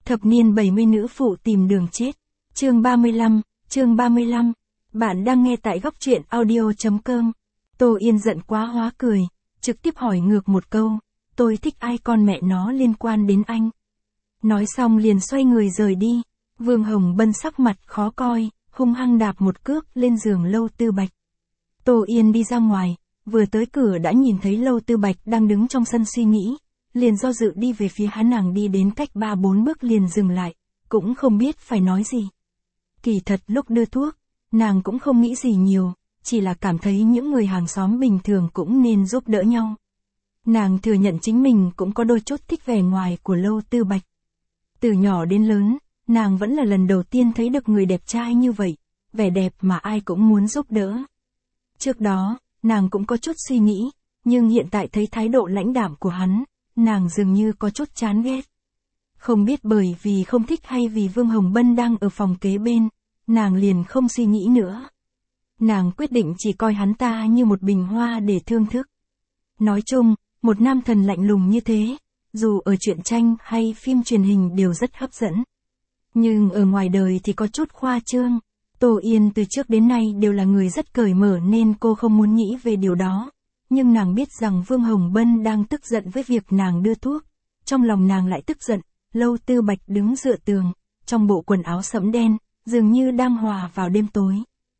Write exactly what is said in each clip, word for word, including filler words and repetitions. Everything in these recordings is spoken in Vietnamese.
Thập niên bảy mươi nữ phụ tìm đường chết. Chương ba mươi lăm, chương ba mươi lăm. Bạn đang nghe tại góc truyện audio chấm com. Tô Yên giận quá hóa cười, trực tiếp hỏi ngược một câu, tôi thích ai con mẹ nó liên quan đến anh. Nói xong liền xoay người rời đi. Vương Hồng Bân sắc mặt khó coi, hung hăng đạp một cước lên giường Lâu Tư Bạch. Tô Yên đi ra ngoài, vừa tới cửa đã nhìn thấy Lâu Tư Bạch đang đứng trong sân suy nghĩ, liền do dự đi về phía hắn. Nàng đi đến cách ba bốn bước liền dừng lại, cũng không biết phải nói gì. Kỳ thật lúc đưa thuốc, nàng cũng không nghĩ gì nhiều, chỉ là cảm thấy những người hàng xóm bình thường cũng nên giúp đỡ nhau. Nàng thừa nhận chính mình cũng có đôi chút thích vẻ ngoài của Lâu Tư Bạch. Từ nhỏ đến lớn, nàng vẫn là lần đầu tiên thấy được người đẹp trai như vậy, vẻ đẹp mà ai cũng muốn giúp đỡ. Trước đó, nàng cũng có chút suy nghĩ, nhưng hiện tại thấy thái độ lãnh đạm của hắn, nàng dường như có chút chán ghét. Không biết bởi vì không thích hay vì Vương Hồng Bân đang ở phòng kế bên, nàng liền không suy nghĩ nữa. Nàng quyết định chỉ coi hắn ta như một bình hoa để thưởng thức. Nói chung, một nam thần lạnh lùng như thế, dù ở truyện tranh hay phim truyền hình đều rất hấp dẫn. Nhưng ở ngoài đời thì có chút khoa trương. Tô Yên từ trước đến nay đều là người rất cởi mở nên cô không muốn nghĩ về điều đó. Nhưng nàng biết rằng Vương Hồng Bân đang tức giận với việc nàng đưa thuốc. Trong lòng nàng lại tức giận, Lâu Tư Bạch đứng dựa tường, trong bộ quần áo sẫm đen, dường như đang hòa vào đêm tối.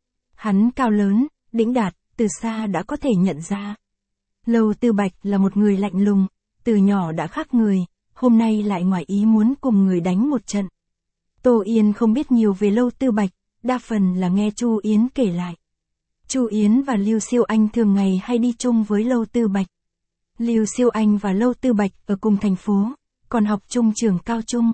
Hắn cao lớn, đĩnh đạt, từ xa đã có thể nhận ra. Lâu Tư Bạch là một người lạnh lùng, từ nhỏ đã khác người, hôm nay lại ngoài ý muốn cùng người đánh một trận. Tô Yên không biết nhiều về Lâu Tư Bạch, đa phần là nghe Chu Yến kể lại. Chu Yến và Lưu Siêu Anh thường ngày hay đi chung với Lâu Tư Bạch. Lưu Siêu Anh và Lâu Tư Bạch ở cùng thành phố, còn học chung trường cao trung.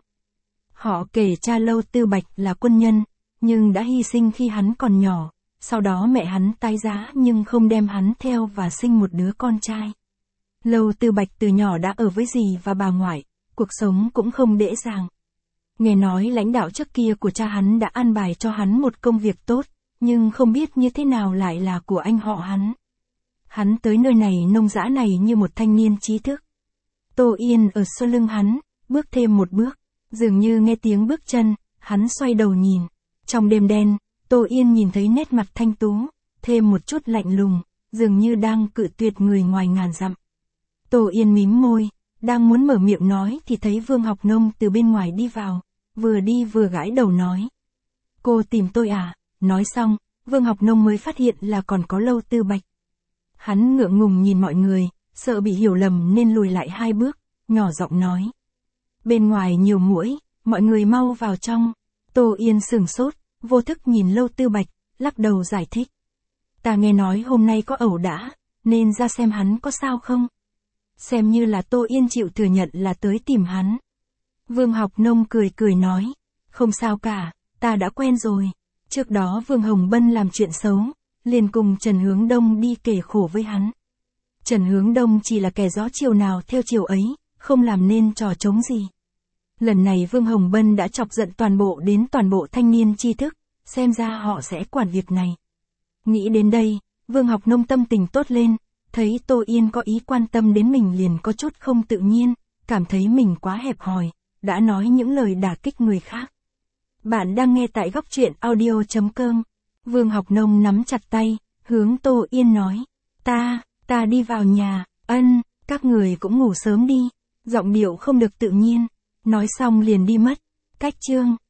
Họ kể cha Lâu Tư Bạch là quân nhân, nhưng đã hy sinh khi hắn còn nhỏ, sau đó mẹ hắn tái giá nhưng không đem hắn theo và sinh một đứa con trai. Lâu Tư Bạch từ nhỏ đã ở với dì và bà ngoại, cuộc sống cũng không dễ dàng. Nghe nói lãnh đạo trước kia của cha hắn đã an bài cho hắn một công việc tốt, nhưng không biết như thế nào lại là của anh họ hắn. Hắn tới nơi này nông dã này như một thanh niên trí thức. Tô Yên ở sau lưng hắn, bước thêm một bước, dường như nghe tiếng bước chân, hắn xoay đầu nhìn. Trong đêm đen, Tô Yên nhìn thấy nét mặt thanh tú, thêm một chút lạnh lùng, dường như đang cự tuyệt người ngoài ngàn dặm. Tô Yên mím môi, đang muốn mở miệng nói thì thấy Vương Học Nông từ bên ngoài đi vào, vừa đi vừa gãi đầu nói. Cô tìm tôi à? Nói xong, Vương Học Nông mới phát hiện là còn có Lâu Tư Bạch. Hắn ngượng ngùng nhìn mọi người, sợ bị hiểu lầm nên lùi lại hai bước, nhỏ giọng nói. Bên ngoài nhiều muỗi, mọi người mau vào trong. Tô Yên sửng sốt, vô thức nhìn Lâu Tư Bạch, lắc đầu giải thích. Ta nghe nói hôm nay có ẩu đả, nên ra xem hắn có sao không. Xem như là Tô Yên chịu thừa nhận là tới tìm hắn. Vương Học Nông cười cười nói. Không sao cả, ta đã quen rồi. Trước đó Vương Hồng Bân làm chuyện xấu, liền cùng Trần Hướng Đông đi kể khổ với hắn. Trần Hướng Đông chỉ là kẻ gió chiều nào theo chiều ấy, không làm nên trò trống gì. Lần này Vương Hồng Bân đã chọc giận toàn bộ đến toàn bộ thanh niên tri thức, xem ra họ sẽ quản việc này. Nghĩ đến đây, Vương Học Nông tâm tình tốt lên, thấy Tô Yên có ý quan tâm đến mình liền có chút không tự nhiên, cảm thấy mình quá hẹp hòi, đã nói những lời đả kích người khác. Bạn đang nghe tại góc truyện audio chấm com. Vương Học Nông nắm chặt tay, hướng Tô Yên nói. Ta, ta đi vào nhà, ân, các người cũng ngủ sớm đi. Giọng điệu không được tự nhiên, nói xong liền đi mất. Cách chương.